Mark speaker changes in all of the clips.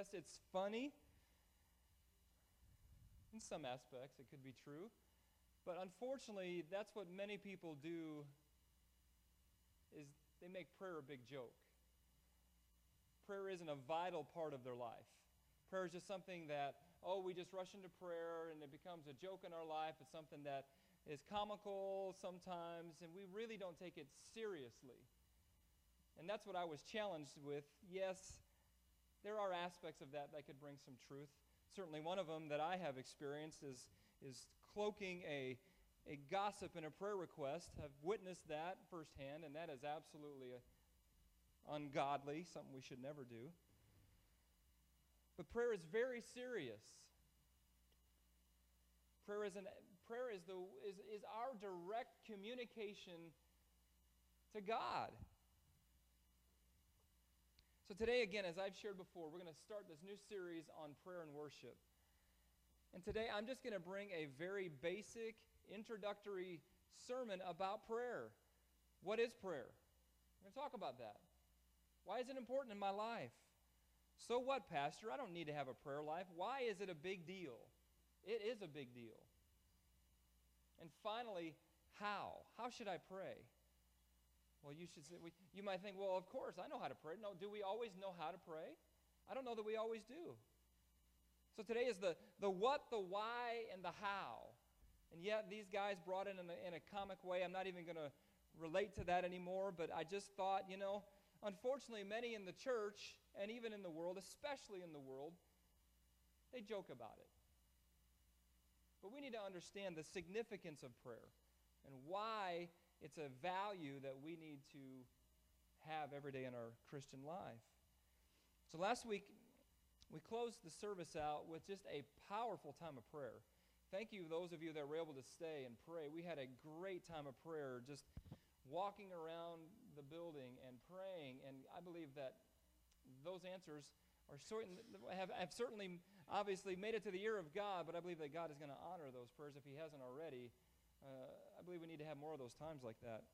Speaker 1: Yes, it's funny. In some aspects, it could be true. But unfortunately, that's what many people do, is they make prayer a big joke. Prayer isn't a vital part of their life. Prayer is just something that, we just rush into prayer and it becomes a joke in our life. It's something that is comical sometimes, and we really don't take it seriously. And that's what I was challenged with. Yes, there are aspects of that could bring some truth. Certainly one of them that I have experienced is cloaking a gossip in a prayer request. I've witnessed that firsthand, and that is absolutely ungodly, something we should never do. But prayer is very serious. Prayer is our direct communication to God. So today, again, as I've shared before, we're going to start this new series on prayer and worship. And today I'm just going to bring a very basic introductory sermon about prayer. What is prayer? We're going to talk about that. Why is it important in my life? So what, Pastor? I don't need to have a prayer life. Why is it a big deal? It is a big deal. And finally, how? How should I pray? Well, you might think, well, of course, I know how to pray. No, do we always know how to pray? I don't know that we always do. So today is the what, the why, and the how. And yet these guys brought it in a comic way. I'm not even going to relate to that anymore, but I just thought, unfortunately, many in the church, and even in the world, especially in the world, they joke about it. But we need to understand the significance of prayer and why it's a value that we need to have every day in our Christian life. So last week, we closed the service out with just a powerful time of prayer. Thank you, those of you that were able to stay and pray. We had a great time of prayer, just walking around the building and praying, and I believe that those answers have certainly, obviously, made it to the ear of God, but I believe that God is going to honor those prayers if He hasn't already. I believe we need to have more of those times like that.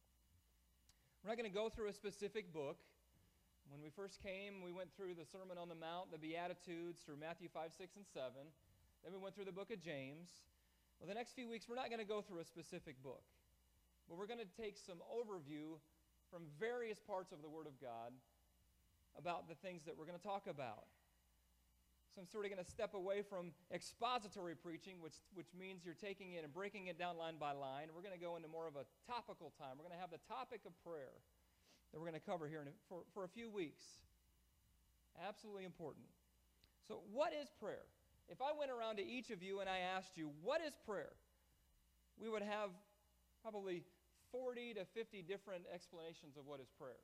Speaker 1: We're not going to go through a specific book. When we first came, we went through the Sermon on the Mount, the Beatitudes, through Matthew 5, 6, and 7. Then we went through the book of James. Well, the next few weeks, we're not going to go through a specific book, but we're going to take some overview from various parts of the Word of God about the things that we're going to talk about. So I'm sort of going to step away from expository preaching, which means you're taking it and breaking it down line by line. We're going to go into more of a topical time. We're going to have the topic of prayer that we're going to cover here for a few weeks. Absolutely important. So what is prayer? If I went around to each of you and I asked you, what is prayer? We would have probably 40 to 50 different explanations of what is prayer.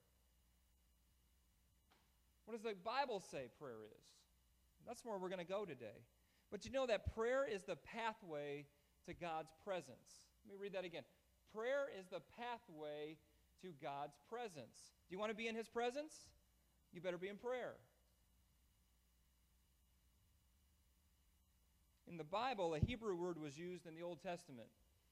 Speaker 1: What does the Bible say prayer is? That's where we're going to go today. But you know that prayer is the pathway to God's presence. Let me read that again. Prayer is the pathway to God's presence. Do you want to be in His presence? You better be in prayer. In the Bible, a Hebrew word was used in the Old Testament.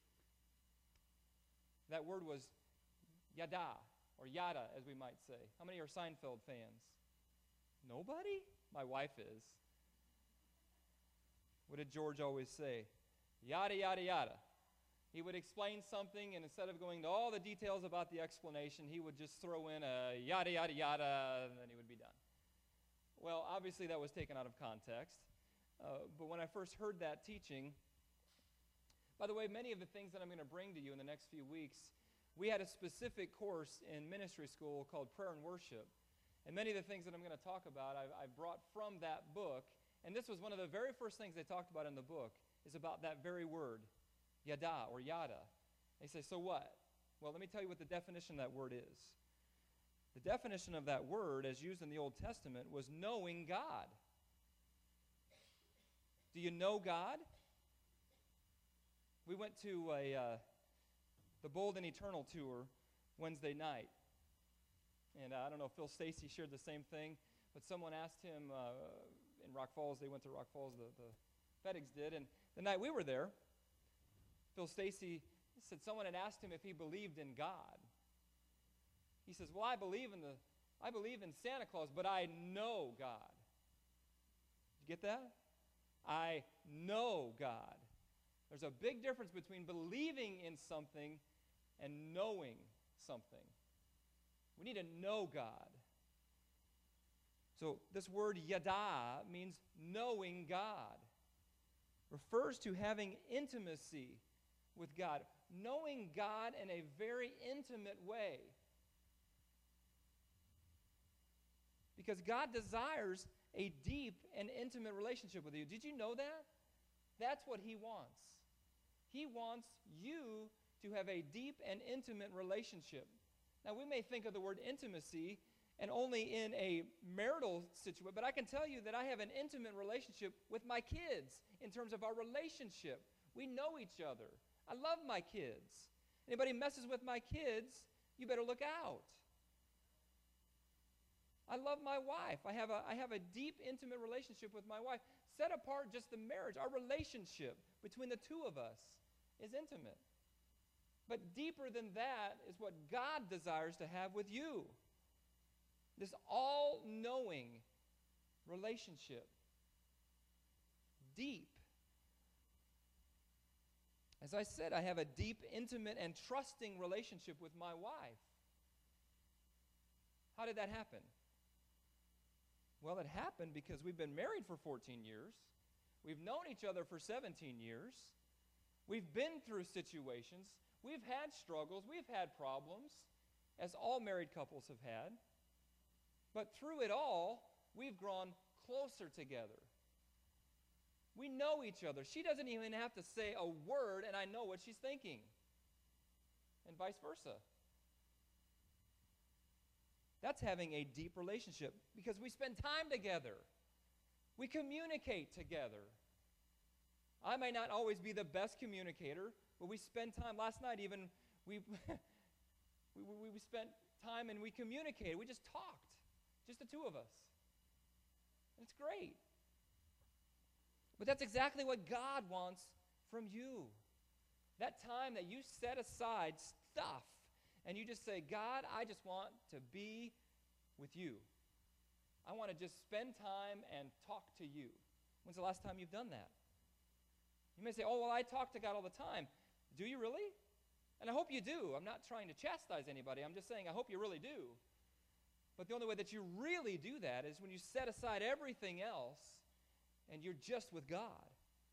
Speaker 1: That word was yada, or yada, as we might say. How many are Seinfeld fans? Nobody? My wife is. What did George always say? Yada, yada, yada. He would explain something, and instead of going to all the details about the explanation, he would just throw in a yada, yada, yada, and then he would be done. Well, obviously that was taken out of context. But when I first heard that teaching, by the way, many of the things that I'm going to bring to you in the next few weeks, we had a specific course in ministry school called Prayer and Worship. And many of the things that I'm going to talk about, I've brought from that book. And this was one of the very first things they talked about in the book, is about that very word, yada or yada. They say, so what? Well, let me tell you what the definition of that word is. The definition of that word, as used in the Old Testament, was knowing God. Do you know God? We went to the Bold and Eternal tour Wednesday night. And I don't know if Phil Stacy shared the same thing, but someone asked him in Rock Falls, they went to Rock Falls, the FedEx did, and the night we were there, Phil Stacy said someone had asked him if he believed in God. He says, well, I believe in Santa Claus, but I know God. Get that? I know God. There's a big difference between believing in something and knowing something. We need to know God. So this word yada means knowing God. Refers to having intimacy with God. Knowing God in a very intimate way. Because God desires a deep and intimate relationship with you. Did you know that? That's what He wants. He wants you to have a deep and intimate relationship. Now, we may think of the word intimacy and only in a marital situation, but I can tell you that I have an intimate relationship with my kids in terms of our relationship. We know each other. I love my kids. Anybody messes with my kids, you better look out. I love my wife. I have a deep, intimate relationship with my wife. Set apart just the marriage. Our relationship between the two of us is intimate. But deeper than that is what God desires to have with you. This all-knowing relationship. Deep. As I said, I have a deep, intimate, and trusting relationship with my wife. How did that happen? Well, it happened because we've been married for 14 years. We've known each other for 17 years. We've been through situations. We've had struggles. We've had problems, as all married couples have had. But through it all, we've grown closer together. We know each other. She doesn't even have to say a word, and I know what she's thinking. And vice versa. That's having a deep relationship because we spend time together. We communicate together. I may not always be the best communicator, but we spend time. Last night even, we spent time and we communicated. We just talked, just the two of us. And it's great. But that's exactly what God wants from you. That time that you set aside stuff and you just say, God, I just want to be with you. I want to just spend time and talk to you. When's the last time you've done that? You may say, oh, well, I talk to God all the time. Do you really? And I hope you do. I'm not trying to chastise anybody. I'm just saying I hope you really do. But the only way that you really do that is when you set aside everything else and you're just with God.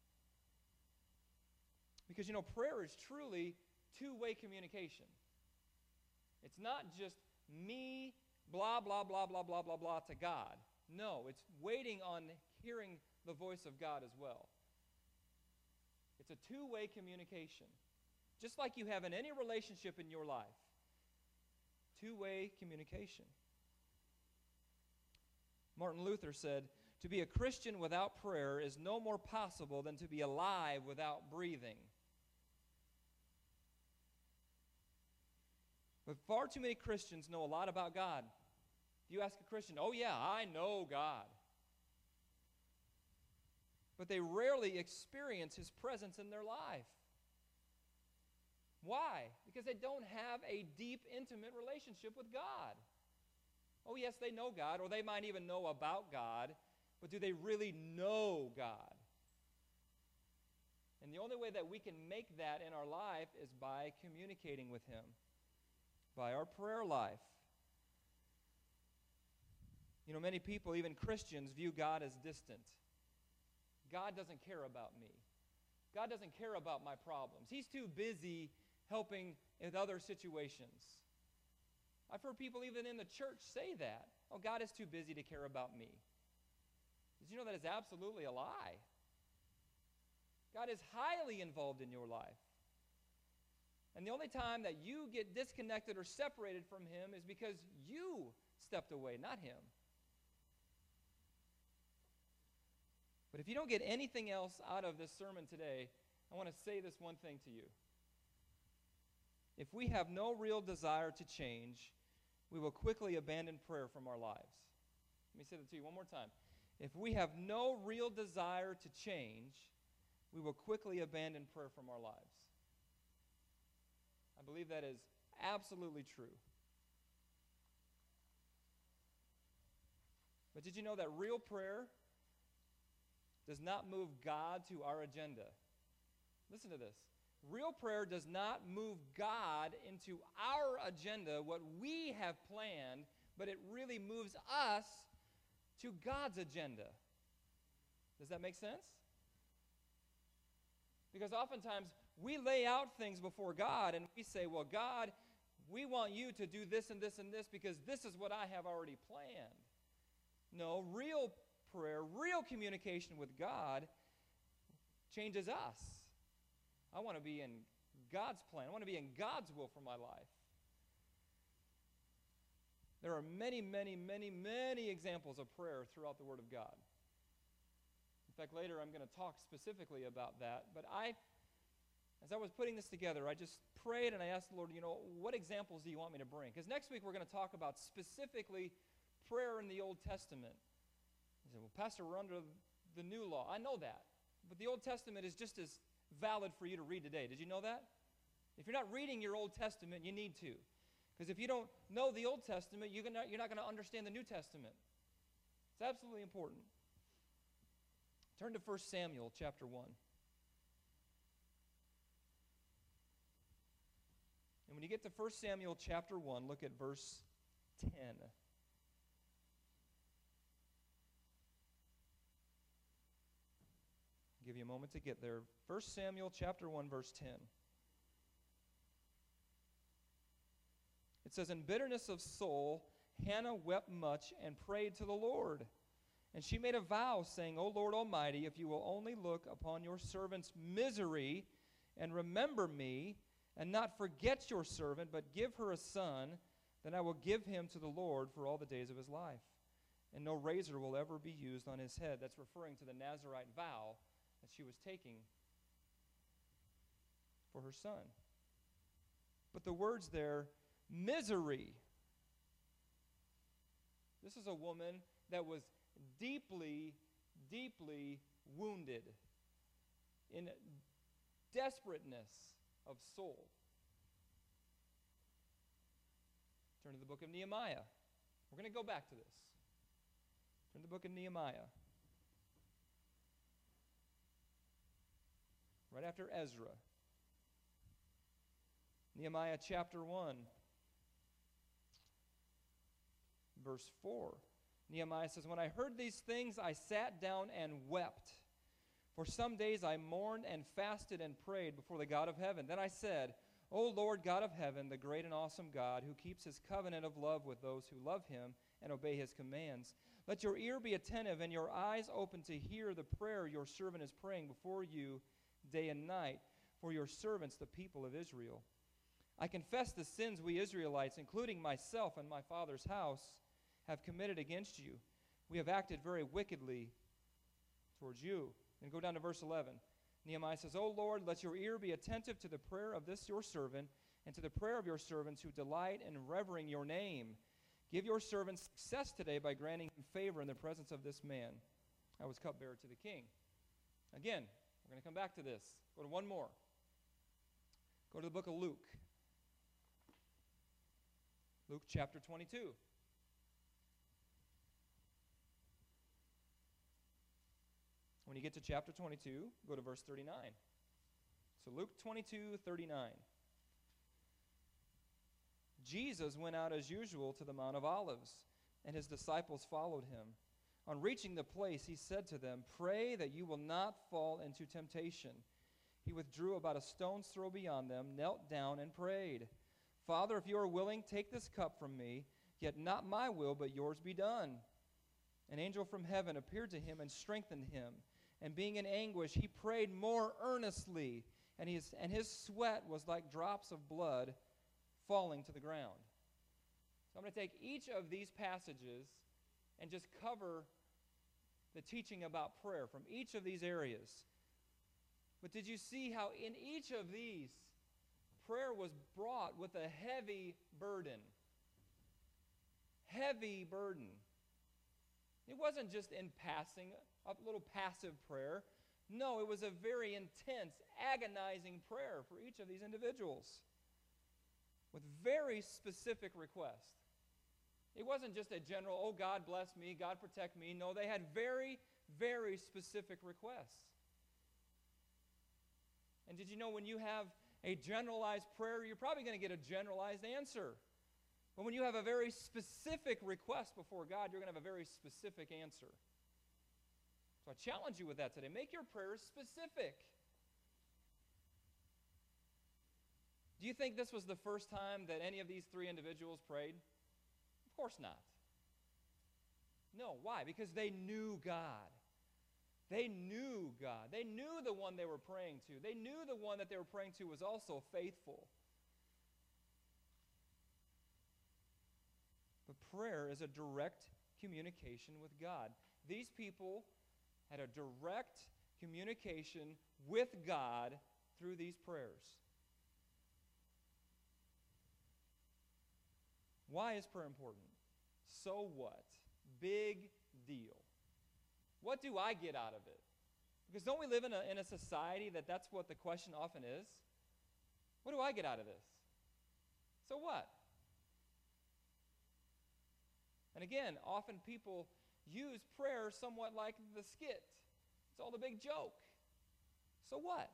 Speaker 1: Because, prayer is truly two-way communication. It's not just me, blah, blah, blah, blah, blah, blah, blah, to God. No, it's waiting on hearing the voice of God as well. It's a two-way communication. Just like you have in any relationship in your life. Two-way communication. Martin Luther said, to be a Christian without prayer is no more possible than to be alive without breathing. But far too many Christians know a lot about God. If you ask a Christian, oh yeah, I know God. But they rarely experience His presence in their life. Why? Because they don't have a deep, intimate relationship with God. Oh yes, they know God, or they might even know about God, but do they really know God? And the only way that we can make that in our life is by communicating with Him. By our prayer life. Many people, even Christians, view God as distant. God doesn't care about me. God doesn't care about my problems. He's too busy helping in other situations. I've heard people even in the church say that. Oh, God is too busy to care about me. Did you know that is absolutely a lie? God is highly involved in your life. And the only time that you get disconnected or separated from Him is because you stepped away, not Him. But if you don't get anything else out of this sermon today, I want to say this one thing to you. If we have no real desire to change, we will quickly abandon prayer from our lives. Let me say that to you one more time. If we have no real desire to change, we will quickly abandon prayer from our lives. I believe that is absolutely true. But did you know that real prayer does not move God to our agenda. Listen to this. Real prayer does not move God into our agenda, what we have planned, but it really moves us to God's agenda. Does that make sense? Because oftentimes we lay out things before God and we say, well, God, we want you to do this and this and this because this is what I have already planned. No, real prayer, real communication with God changes us. I want to be in God's plan. I want to be in God's will for my life. There are many, many, many, many examples of prayer throughout the Word of God. In fact, later I'm going to talk specifically about that. But as I was putting this together, I just prayed and I asked the Lord, what examples do you want me to bring? Because next week we're going to talk about specifically prayer in the Old Testament. He said, well, Pastor, we're under the new law. I know that. But the Old Testament is just as valid for you to read today. Did you know that? If you're not reading your Old Testament, you need to. Because if you don't know the Old Testament, you're not going to understand the New Testament. It's absolutely important. Turn to 1 Samuel chapter 1. And when you get to 1 Samuel chapter 1, look at verse 10. I'll give you a moment to get there. 1 Samuel chapter 1, verse 10. It says, in bitterness of soul, Hannah wept much and prayed to the Lord. And she made a vow, saying, O Lord Almighty, if you will only look upon your servant's misery and remember me, and not forget your servant, but give her a son, then I will give him to the Lord for all the days of his life. And no razor will ever be used on his head. That's referring to the Nazirite vow that she was taking for her son. But the words there, misery. This is a woman that was deeply, deeply wounded in desperateness of soul. Turn to the book of Nehemiah. We're going to go back to this. Turn to the book of Nehemiah. Right after Ezra. Nehemiah chapter 1. Verse 4. Nehemiah says, when I heard these things, I sat down and wept. For some days I mourned and fasted and prayed before the God of heaven. Then I said, O Lord God of heaven, the great and awesome God, who keeps his covenant of love with those who love him and obey his commands, let your ear be attentive and your eyes open to hear the prayer your servant is praying before you day and night for your servants, the people of Israel. I confess the sins we Israelites, including myself and my father's house, have committed against you. We have acted very wickedly towards you. And go down to verse 11. Nehemiah says, O Lord, let your ear be attentive to the prayer of this your servant and to the prayer of your servants who delight in revering your name. Give your servant success today by granting him favor in the presence of this man. I was cupbearer to the king. Again, we're going to come back to this. Go to one more. Go to the book of Luke. Luke chapter 22. When you get to chapter 22, go to verse 39. So Luke 22:39. Jesus went out as usual to the Mount of Olives, and his disciples followed him. On reaching the place, he said to them, pray that you will not fall into temptation. He withdrew about a stone's throw beyond them, knelt down, and prayed, Father, if you are willing, take this cup from me, yet not my will, but yours be done. An angel from heaven appeared to him and strengthened him. And being in anguish, he prayed more earnestly, and his sweat was like drops of blood falling to the ground. So I'm going to take each of these passages and just cover the teaching about prayer from each of these areas. But did you see how in each of these, prayer was brought with a heavy burden? Heavy burden. It wasn't just in passing, a little passive prayer. No, it was a very intense, agonizing prayer for each of these individuals with very specific requests. It wasn't just a general, oh, God bless me, God protect me. No, they had very very specific requests. And did you know when you have a generalized prayer, you're probably going to get a generalized answer. But when you have a very specific request before God, you're going to have a very specific answer. So I challenge you with that today. Make your prayers specific. Do you think this was the first time that any of these three individuals prayed? Of course not. No, why? Because they knew God. They knew God. They knew the one they were praying to. They knew the one that they were praying to was also faithful. But prayer is a direct communication with God. These people had a direct communication with God through these prayers. Why is prayer important? So what? Big deal. What do I get out of it? Because don't we live in a society that's what the question often is? What do I get out of this? So what? And again, often people use prayer somewhat like the skit. It's all the big joke. So what?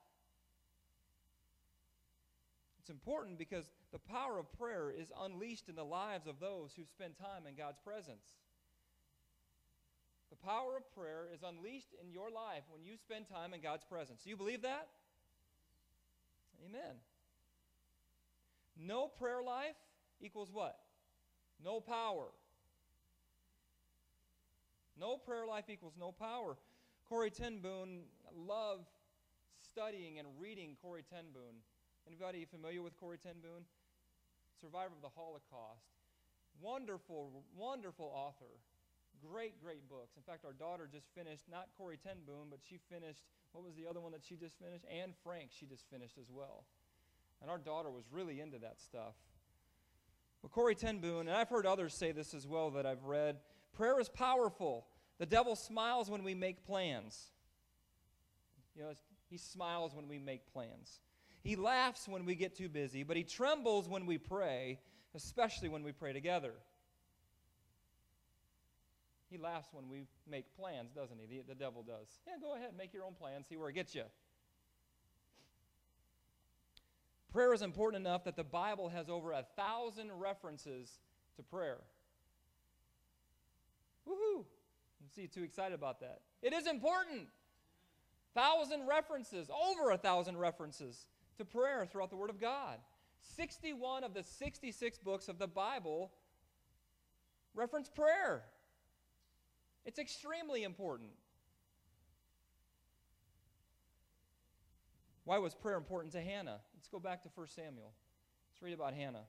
Speaker 1: It's important because the power of prayer is unleashed in the lives of those who spend time in God's presence. The power of prayer is unleashed in your life when you spend time in God's presence. Do you believe that? Amen. No prayer life equals what? No power. No prayer life equals no power. Corrie ten Boom, I love studying and reading Corrie ten Boom. Anybody familiar with Corrie ten Boom? Survivor of the Holocaust. Wonderful, wonderful author. Great, great books. In fact, our daughter just finished, not Corrie ten Boom, but she finished, what was the other one that she just finished? Anne Frank she just finished as well. And our daughter was really into that stuff. But Corrie ten Boom, and I've heard others say this as well that I've read, prayer is powerful. The devil smiles when we make plans. You know, he smiles when we make plans. He laughs when we get too busy, but he trembles when we pray, especially when we pray together. He laughs when we make plans, doesn't he? The devil does. Yeah, go ahead, make your own plan, see where it gets you. Prayer is important enough that the Bible has over 1,000 references to prayer. Woohoo! You see, too excited about that. It is important. 1,000 references, over 1,000 references to prayer throughout the Word of God. 61 of the 66 books of the Bible reference prayer. It's extremely important. Why was prayer important to Hannah? Let's go back to 1 Samuel. Let's read about Hannah.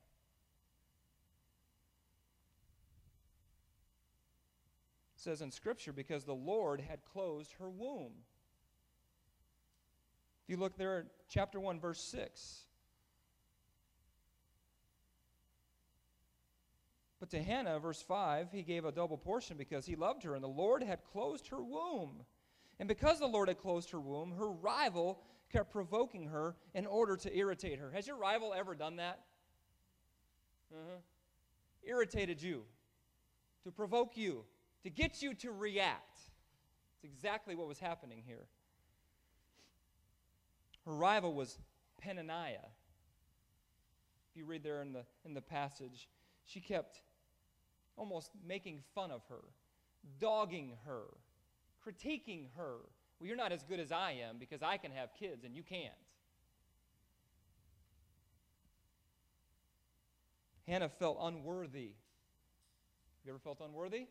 Speaker 1: It says in Scripture, because the Lord had closed her womb. If you look there at chapter 1, verse 6. But to Hannah, verse 5, he gave a double portion because he loved her, and the Lord had closed her womb. And because the Lord had closed her womb, her rival kept provoking her in order to irritate her. Has your rival ever done that? Irritated you, to provoke you, to get you to react. It's exactly what was happening here. Her rival was Peninnah. If you read there in the passage, she kept almost making fun of her, dogging her, critiquing her. Well, you're not as good as I am because I can have kids and you can't. Hannah felt unworthy. You ever felt unworthy?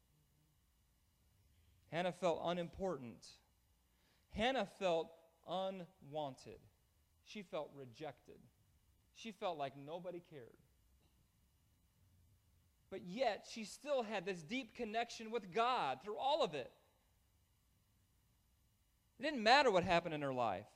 Speaker 1: Hannah felt unimportant. Hannah felt unwanted. She felt rejected. She felt like nobody cared. But yet, she still had this deep connection with God through all of it. It didn't matter what happened in her life.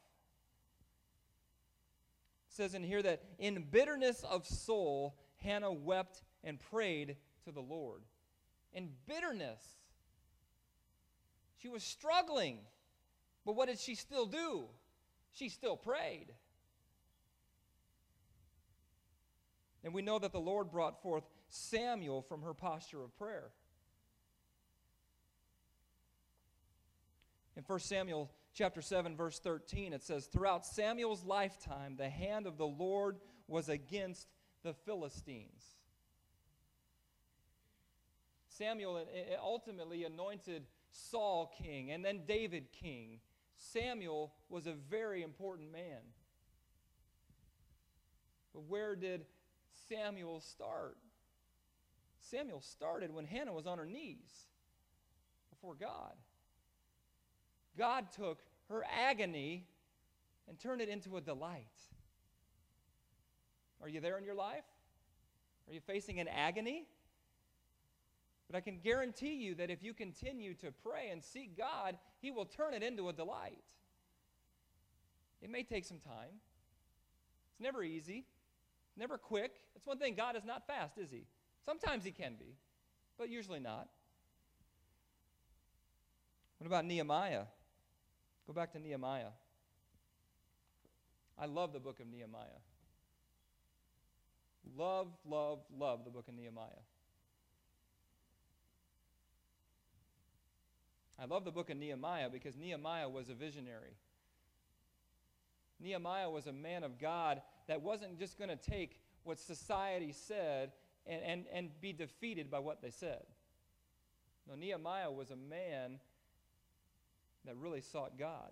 Speaker 1: It says in here that in bitterness of soul, Hannah wept and prayed to the Lord. In bitterness. She was struggling. But what did she still do? She still prayed. And we know that the Lord brought forth Samuel from her posture of prayer. In 1 Samuel chapter 7, verse 13, it says, "Throughout Samuel's lifetime, the hand of the Lord was against the Philistines." Samuel ultimately anointed Saul king and then David king. Samuel was a very important man. But where did Samuel start? Samuel started when Hannah was on her knees before God. God took her agony and turned it into a delight. Are you there in your life? Are you facing an agony? But I can guarantee you that if you continue to pray and seek God, He will turn it into a delight. It may take some time. It's never easy, never quick. That's one thing. God is not fast, is He? Sometimes He can be, but usually not. What about Nehemiah? Go back to Nehemiah. I love the book of Nehemiah. Love, love, love the book of Nehemiah. I love the book of Nehemiah because Nehemiah was a visionary. Nehemiah was a man of God that wasn't just going to take what society said and be defeated by what they said. No, Nehemiah was a man that really sought God.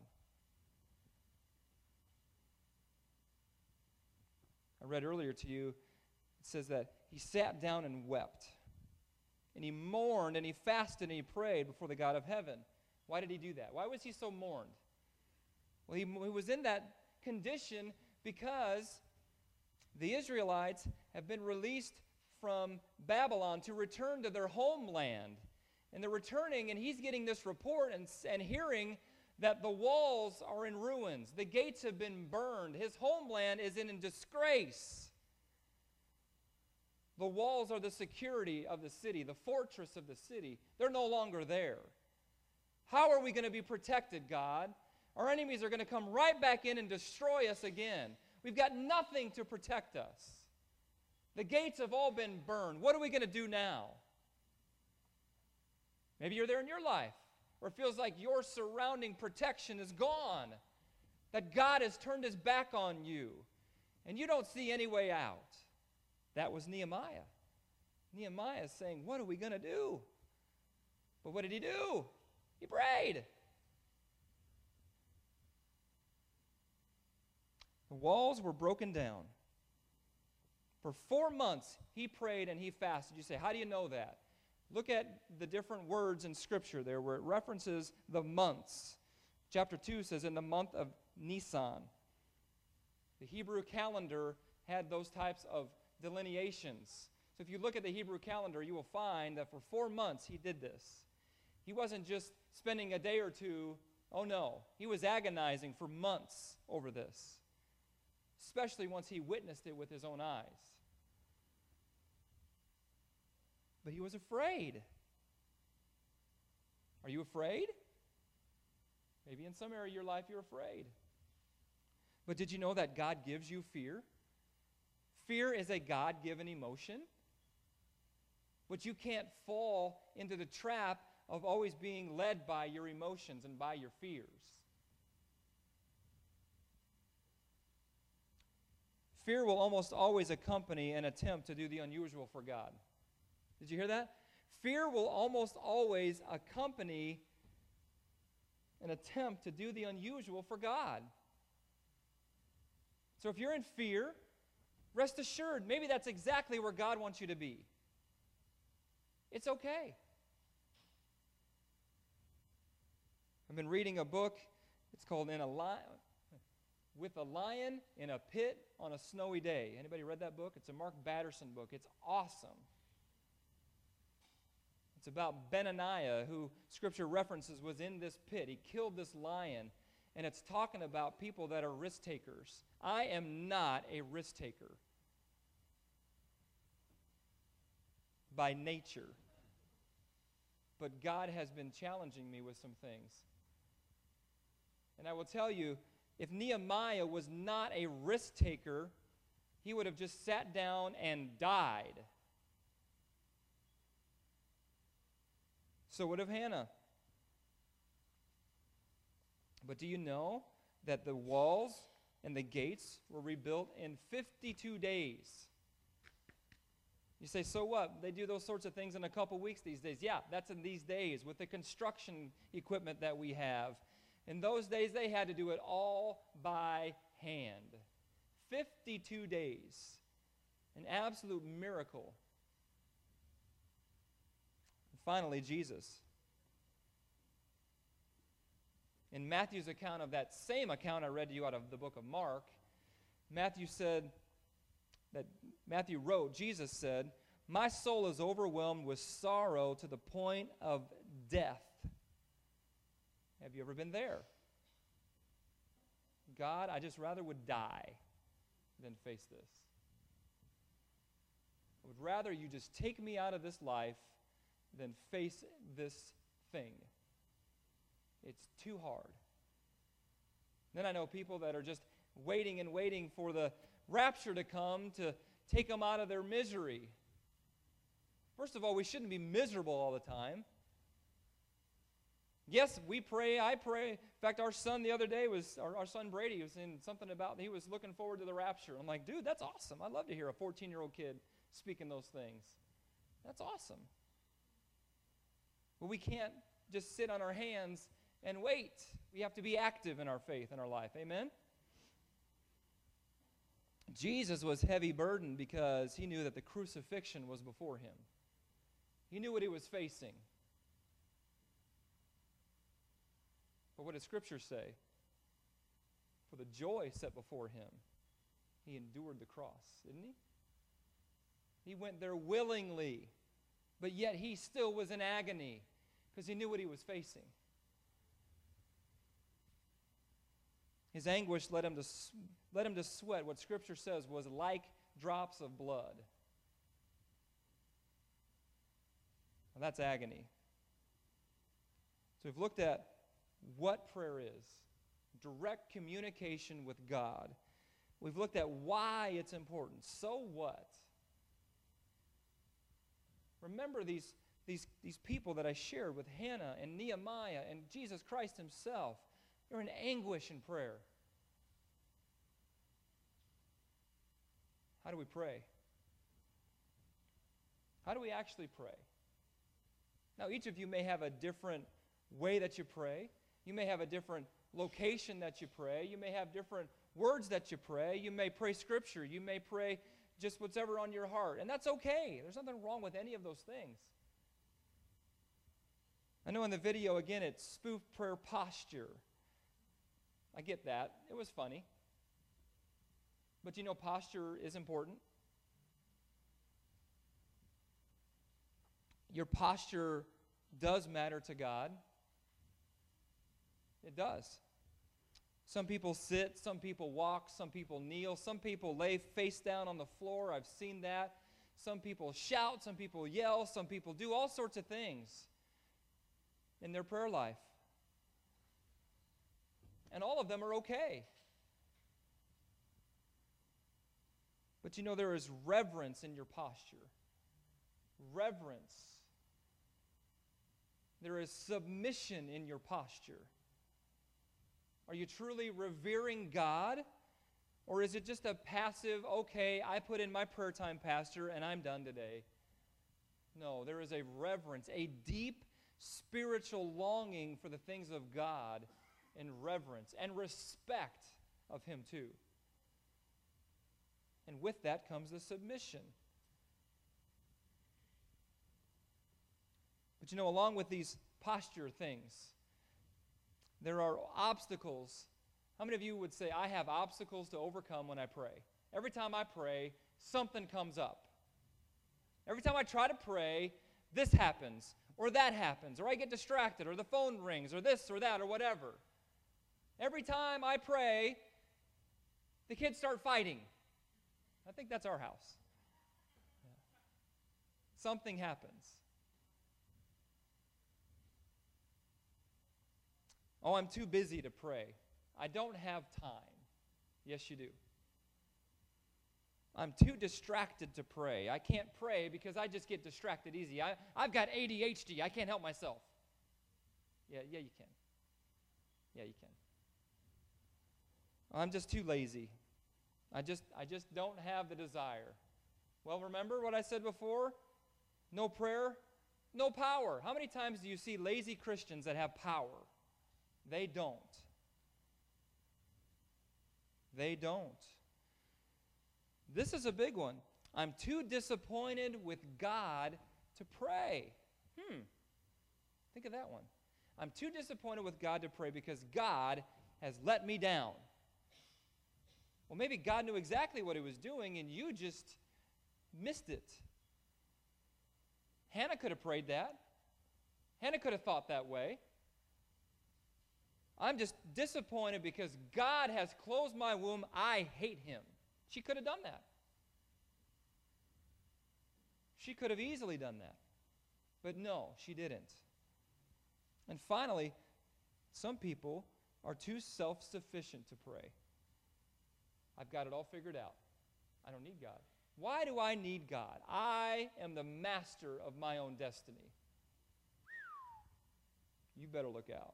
Speaker 1: I read earlier to you, it says that he sat down and wept. And he mourned and he fasted and he prayed before the God of heaven. Why did he do that? Why was he so mourned? Well, he was in that condition because the Israelites have been released from Babylon to return to their homeland. And they're returning, and he's getting this report and hearing that the walls are in ruins. The gates have been burned. His homeland is in disgrace. The walls are the security of the city, the fortress of the city. They're no longer there. How are we going to be protected, God? Our enemies are going to come right back in and destroy us again. We've got nothing to protect us. The gates have all been burned. What are we going to do now? Maybe you're there in your life where it feels like your surrounding protection is gone, that God has turned His back on you, and you don't see any way out. That was Nehemiah. Nehemiah is saying, what are we going to do? But what did he do? He prayed. The walls were broken down. For 4 months, he prayed and he fasted. You say, how do you know that? Look at the different words in Scripture there where it references the months. Chapter 2 says, in the month of Nisan. The Hebrew calendar had those types of delineations. So if you look at the Hebrew calendar, you will find that for 4 months he did this. He wasn't just spending a day or two. Oh no, he was agonizing for months over this, especially once he witnessed it with his own eyes. But he was afraid. Are you afraid? Maybe in some area of your life you're afraid. But did you know that God gives you fear? Fear is a God-given emotion. But you can't fall into the trap of always being led by your emotions and by your fears. Fear will almost always accompany an attempt to do the unusual for God. Did you hear that? Fear will almost always accompany an attempt to do the unusual for God. So if you're in fear, rest assured, maybe that's exactly where God wants you to be. It's okay. I've been reading a book. It's called With a Lion in a Pit on a Snowy Day. Anybody read that book? It's a Mark Batterson book. It's awesome. It's about Benaniah, who Scripture references was in this pit. He killed this lion. And it's talking about people that are risk takers. I am not a risk taker by nature. But God has been challenging me with some things. And I will tell you, if Nehemiah was not a risk taker, he would have just sat down and died. So would have Hannah. But do you know that the walls and the gates were rebuilt in 52 days? You say, so what? They do those sorts of things in a couple weeks these days. Yeah, that's in these days with the construction equipment that we have. In those days, they had to do it all by hand. 52 days. An absolute miracle. And finally, Jesus. In Matthew's account of that same account I read to you out of the book of Mark, Matthew wrote, Jesus said, "My soul is overwhelmed with sorrow to the point of death." Have you ever been there? God, I just rather would die than face this. I would rather you just take me out of this life than face this thing. It's too hard. Then I know people that are just waiting and waiting for the rapture to come to take them out of their misery. First of all, we shouldn't be miserable all the time. Yes, we pray, I pray. In fact, our son the other day our son Brady was saying something about, he was looking forward to the rapture. I'm like, dude, that's awesome. I love to hear a 14-year-old kid speaking those things. That's awesome. But we can't just sit on our hands and wait. We have to be active in our faith and our life. Amen? Jesus was heavy burdened because he knew that the crucifixion was before him. He knew what he was facing. But what does Scripture say? For the joy set before him, he endured the cross, didn't he? He went there willingly, but yet he still was in agony because he knew what he was facing. His anguish led him to sweat what Scripture says was like drops of blood. Well, that's agony. So we've looked at what prayer is. Direct communication with God. We've looked at why it's important. So what? Remember these people that I shared with Hannah and Nehemiah and Jesus Christ himself. They're in anguish in prayer. How do we pray? How do we actually pray? Now, each of you may have a different way that you pray. You may have a different location that you pray. You may have different words that you pray. You may pray Scripture. You may pray just whatever on your heart. And that's okay. There's nothing wrong with any of those things. I know in the video, again, it's spoof prayer posture. I get that. It was funny. But you know, posture is important. Your posture does matter to God. It does. Some people sit, some people walk, some people kneel, some people lay face down on the floor. I've seen that. Some people shout, some people yell, some people do all sorts of things in their prayer life. And all of them are okay. But you know, there is reverence in your posture. Reverence. There is submission in your posture. Are you truly revering God? Or is it just a passive, okay, I put in my prayer time, Pastor, and I'm done today? No, there is a reverence, a deep spiritual longing for the things of God, and reverence and respect of Him too. And with that comes the submission. But you know, along with these posture things, there are obstacles. How many of you would say, I have obstacles to overcome when I pray? Every time I pray, something comes up. Every time I try to pray, this happens, or that happens, or I get distracted, or the phone rings, or this or that, or whatever. Every time I pray, the kids start fighting. I think that's our house. Yeah. Something happens. Oh, I'm too busy to pray. I don't have time. Yes, you do. I'm too distracted to pray. I can't pray because I just get distracted easy. I've got ADHD. I can't help myself. Yeah, you can. Yeah, you can. I'm just too lazy. I just don't have the desire. Well, remember what I said before? No prayer, no power. How many times do you see lazy Christians that have power? They don't. They don't. This is a big one. I'm too disappointed with God to pray. Think of that one. I'm too disappointed with God to pray because God has let me down. Well, maybe God knew exactly what he was doing and you just missed it. Hannah could have prayed that. Hannah could have thought that way. I'm just disappointed because God has closed my womb. I hate him. She could have done that. She could have easily done that. But no, she didn't. And finally, some people are too self-sufficient to pray. I've got it all figured out. I don't need God. Why do I need God? I am the master of my own destiny. You better look out.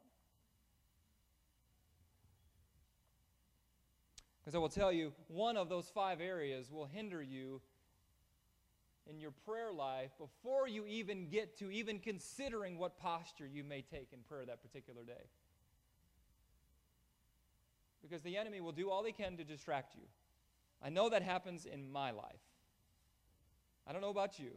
Speaker 1: Because I will tell you, one of those 5 areas will hinder you in your prayer life before you even get to even considering what posture you may take in prayer that particular day. Because the enemy will do all he can to distract you. I know that happens in my life. I don't know about you.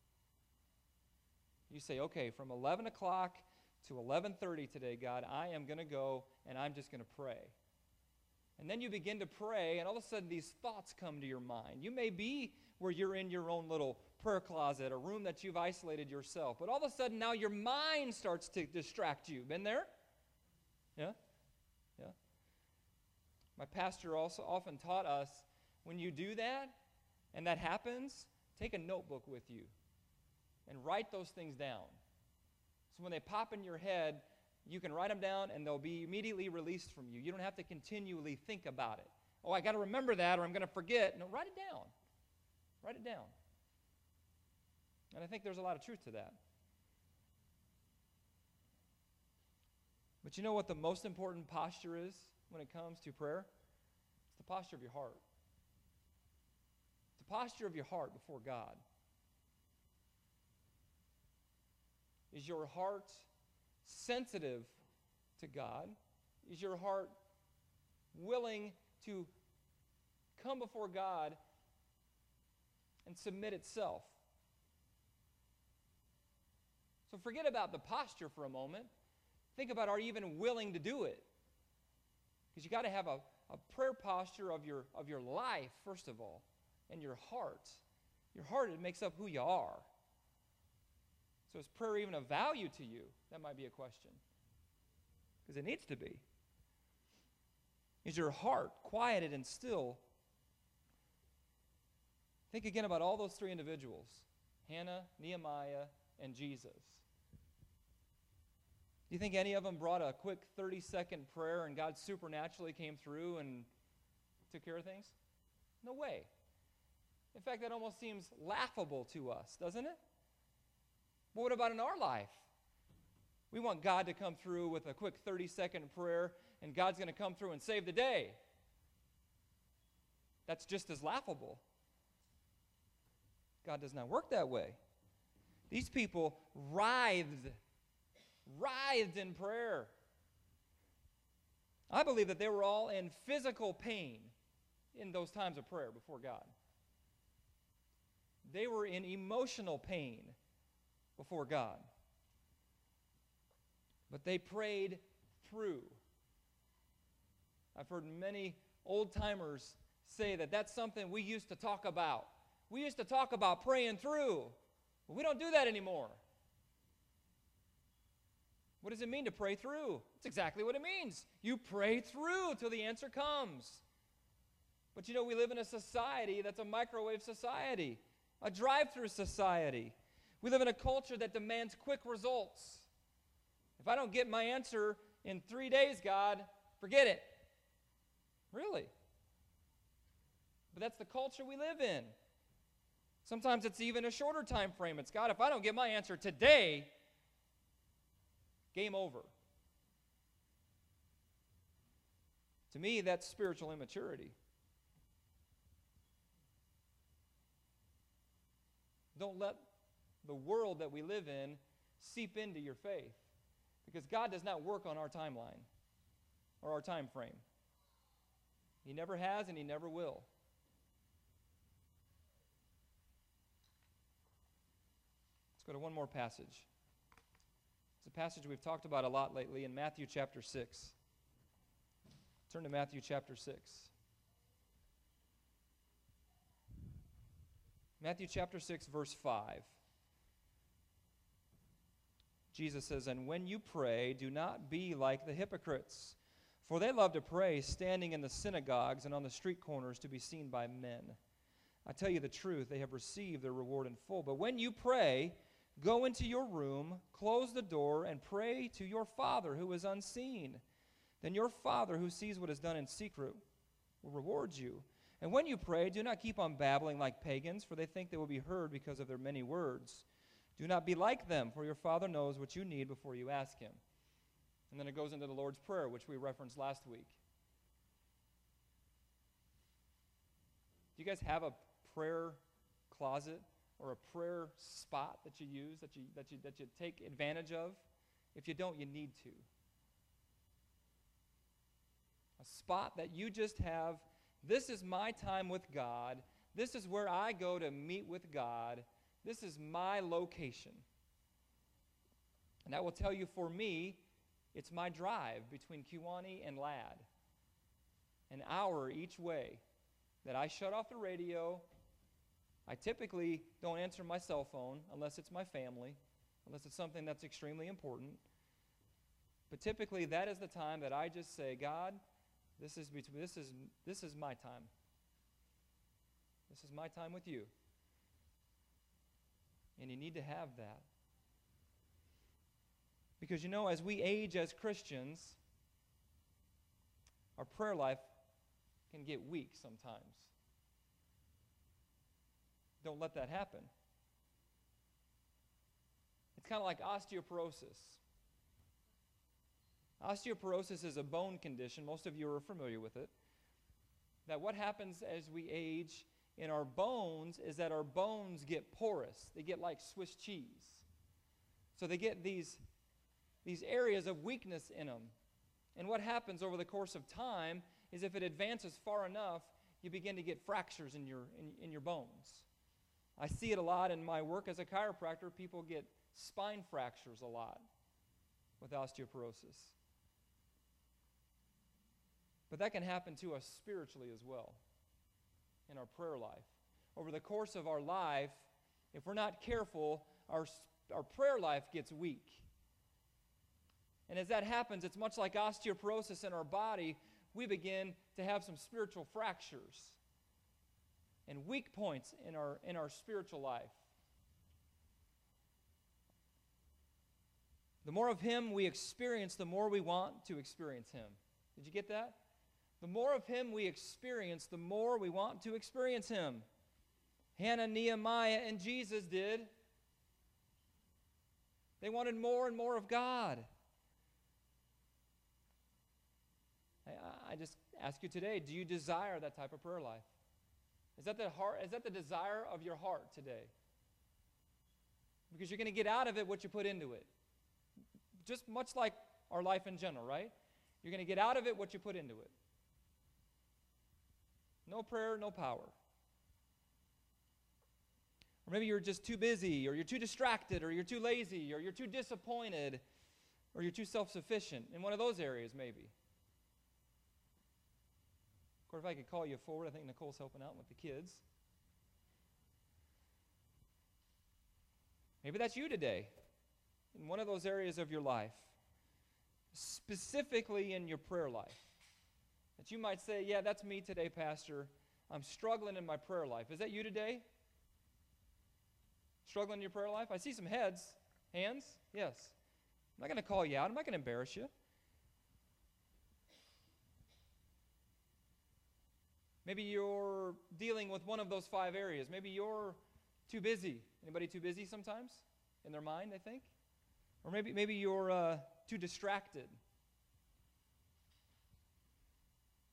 Speaker 1: You say, okay, from 11 o'clock to 11:30 today, God, I am going to go and I'm just going to pray. And then you begin to pray, and all of a sudden these thoughts come to your mind. You may be where you're in your own little prayer closet, a room that you've isolated yourself, but all of a sudden now your mind starts to distract you. Been there? Yeah? Yeah. My pastor also often taught us, when you do that, and that happens, take a notebook with you and write those things down. So when they pop in your head, you can write them down and they'll be immediately released from you. You don't have to continually think about it. Oh, I got to remember that or I'm going to forget. No, write it down. Write it down. And I think there's a lot of truth to that. But you know what the most important posture is when it comes to prayer? It's the posture of your heart. It's the posture of your heart before God. Is your heart sensitive to God? Is your heart willing to come before God and submit itself? So forget about the posture for a moment. Think about, are you even willing to do it? Because you got to have a prayer posture of your life, first of all, and your heart. Your heart, it makes up who you are. So is prayer even of value to you? That might be a question. Because it needs to be. Is your heart quieted and still? Think again about all those 3 individuals. Hannah, Nehemiah, and Jesus. Do you think any of them brought a quick 30-second prayer and God supernaturally came through and took care of things? No way. In fact, that almost seems laughable to us, doesn't it? But what about in our life? We want God to come through with a quick 30-second prayer, and God's going to come through and save the day. That's just as laughable. God does not work that way. These people writhed in prayer. I believe that they were all in physical pain in those times of prayer before God. They were in emotional pain before God. But they prayed through. I've heard many old-timers say that that's something we used to talk about. We used to talk about praying through, but we don't do that anymore. What does it mean to pray through? It's exactly what it means. You pray through till the answer comes. But you know, we live in a society that's a microwave society, a drive-through society. We live in a culture that demands quick results. If I don't get my answer in 3 days, God, forget it. Really? But that's the culture we live in. Sometimes it's even a shorter time frame. It's, God, if I don't get my answer today, game over. To me, that's spiritual immaturity. Don't let the world that we live in seep into your faith, because God does not work on our timeline or our time frame. He never has and He never will. Let's go to one more passage. It's a passage we've talked about a lot lately in Matthew chapter 6. Turn to Matthew chapter 6. Matthew chapter 6, verse 5. Jesus says, "And when you pray, do not be like the hypocrites, for they love to pray standing in the synagogues and on the street corners to be seen by men. I tell you the truth, they have received their reward in full. But when you pray, go into your room, close the door, and pray to your Father who is unseen. Then your Father who sees what is done in secret will reward you. And when you pray, do not keep on babbling like pagans, for they think they will be heard because of their many words. Do not be like them, for your Father knows what you need before you ask Him." And then it goes into the Lord's Prayer, which we referenced last week. Do you guys have a prayer closet or a prayer spot that you use, that you take advantage of? If you don't, you need to. A spot that you just have, this is my time with God. This is where I go to meet with God. This is my location. And I will tell you, for me, it's my drive between Kewanee and Ladd. An hour each way that I shut off the radio. I typically don't answer my cell phone unless it's my family, unless it's something that's extremely important. But typically that is the time that I just say, God, this is my time. This is my time with you. And you need to have that. Because as we age as Christians, our prayer life can get weak sometimes. Don't let that happen. It's kind of like osteoporosis. Osteoporosis is a bone condition. Most of you are familiar with it. That what happens as we age in our bones is that our bones get porous. They get like Swiss cheese. So they get these areas of weakness in them. And what happens over the course of time is if it advances far enough, you begin to get fractures in your bones. I see it a lot in my work as a chiropractor. People get spine fractures a lot with osteoporosis. But that can happen to us spiritually as well, in our prayer life. Over the course of our life, if we're not careful, our prayer life gets weak. And as that happens, it's much like osteoporosis in our body. We begin to have some spiritual fractures and weak points in our spiritual life. The more of Him we experience, the more we want to experience Him. Did you get that? The more of Him we experience, the more we want to experience Him. Hannah, Nehemiah, and Jesus did. They wanted more and more of God. I just ask you today, do you desire that type of prayer life? Is that the desire of your heart today? Because you're going to get out of it what you put into it. Just much like our life in general, right? You're going to get out of it what you put into it. No prayer, no power. Or maybe you're just too busy, or you're too distracted, or you're too lazy, or you're too disappointed, or you're too self-sufficient. In one of those areas, maybe. Of course, if I could call you forward, I think Nicole's helping out with the kids. Maybe that's you today, in one of those areas of your life, specifically in your prayer life. That you might say, yeah, that's me today, Pastor. I'm struggling in my prayer life. Is that you today? Struggling in your prayer life? I see some hands. Yes. I'm not going to call you out. I'm not going to embarrass you. Maybe you're dealing with one of those 5 areas. Maybe you're too busy. Anybody too busy sometimes? In their mind, they think? Or maybe you're too distracted.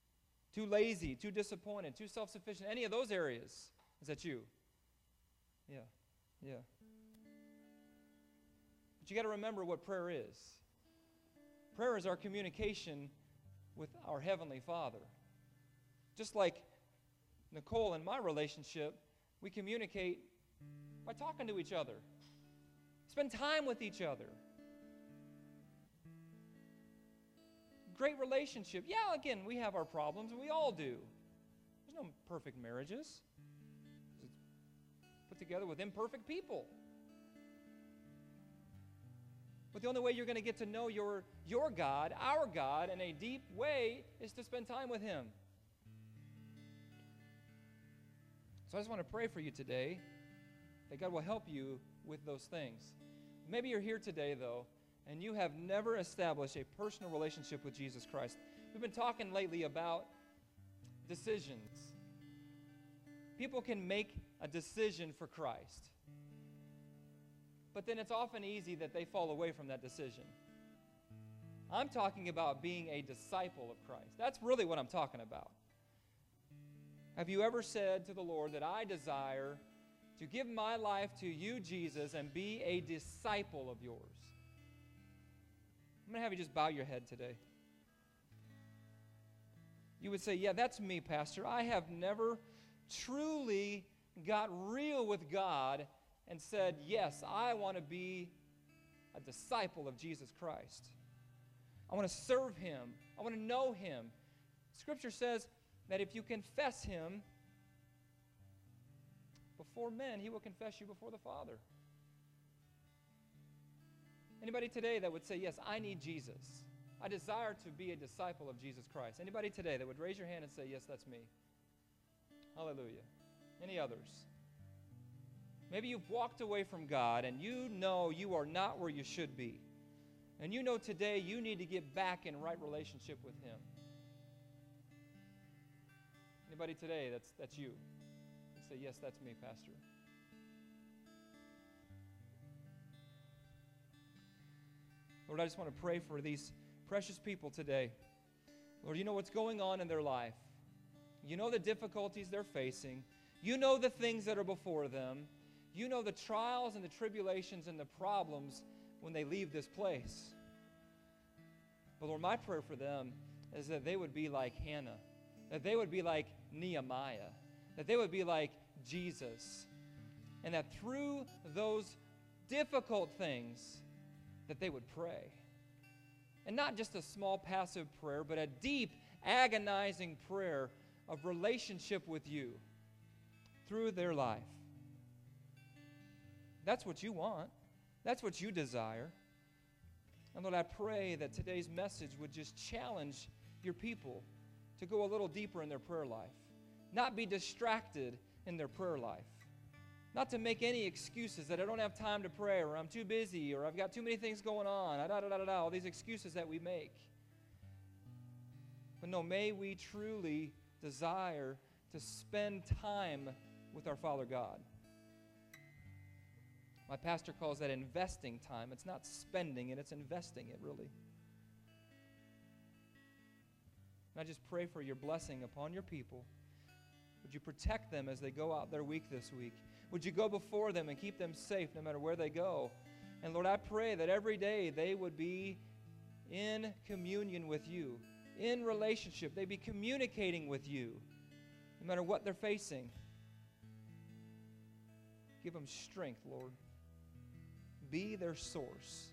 Speaker 1: too lazy, too disappointed, too self-sufficient, any of those areas. Is that you? Yeah, yeah. But you got to remember what prayer is. Prayer is our communication with our Heavenly Father. Just like Nicole and my relationship, we communicate by talking to each other. Spend time with each other. Great relationship. Yeah, again, we have our problems, and we all do. There's no perfect marriages. It's put together with imperfect people. But the only way you're going to get to know your God, our God, in a deep way is to spend time with Him. So I just want to pray for you today that God will help you with those things. Maybe you're here today, though, and you have never established a personal relationship with Jesus Christ. We've been talking lately about decisions. People can make a decision for Christ, but then it's often easy that they fall away from that decision. I'm talking about being a disciple of Christ. That's really what I'm talking about. Have you ever said to the Lord that I desire to give my life to you, Jesus, and be a disciple of yours? I'm going to have you just bow your head today. You would say, yeah, that's me, Pastor. I have never truly got real with God and said, yes, I want to be a disciple of Jesus Christ. I want to serve Him. I want to know Him. Scripture says that if you confess Him before men, He will confess you before the Father. Anybody today that would say, yes, I need Jesus. I desire to be a disciple of Jesus Christ. Anybody today that would raise your hand and say, yes, that's me. Hallelujah. Any others? Maybe you've walked away from God and you know you are not where you should be. And you know today you need to get back in right relationship with Him. Anybody today that's you? Say, yes, that's me, Pastor. Lord, I just want to pray for these precious people today. Lord, you know what's going on in their life. You know the difficulties they're facing. You know the things that are before them. You know the trials and the tribulations and the problems when they leave this place. But Lord, my prayer for them is that they would be like Hannah, that they would be like Nehemiah, that they would be like Jesus, and that through those difficult things, that they would pray. And not just a small passive prayer, but a deep, agonizing prayer of relationship with you through their life. That's what you want. That's what you desire. And Lord, I pray that today's message would just challenge your people to go a little deeper in their prayer life. Not be distracted in their prayer life. Not to make any excuses that I don't have time to pray, or I'm too busy, or I've got too many things going on, all these excuses that we make. But no, may we truly desire to spend time with our Father God. My pastor calls that investing time. It's not spending it, it's investing it, really. And I just pray for your blessing upon your people. Would you protect them as they go out their week this week? Would you go before them and keep them safe no matter where they go? And Lord, I pray that every day they would be in communion with you, in relationship. They'd be communicating with you no matter what they're facing. Give them strength, Lord. Be their source.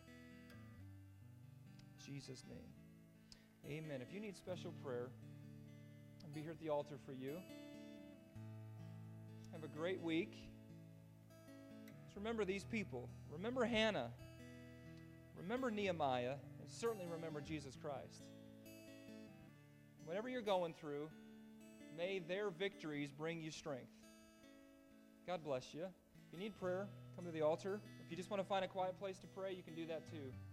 Speaker 1: In Jesus' name. Amen. If you need special prayer, I'll be here at the altar for you. Have a great week. Just remember these people. Remember Hannah. Remember Nehemiah. And certainly remember Jesus Christ. Whatever you're going through, may their victories bring you strength. God bless you. If you need prayer, come to the altar. If you just want to find a quiet place to pray, you can do that too.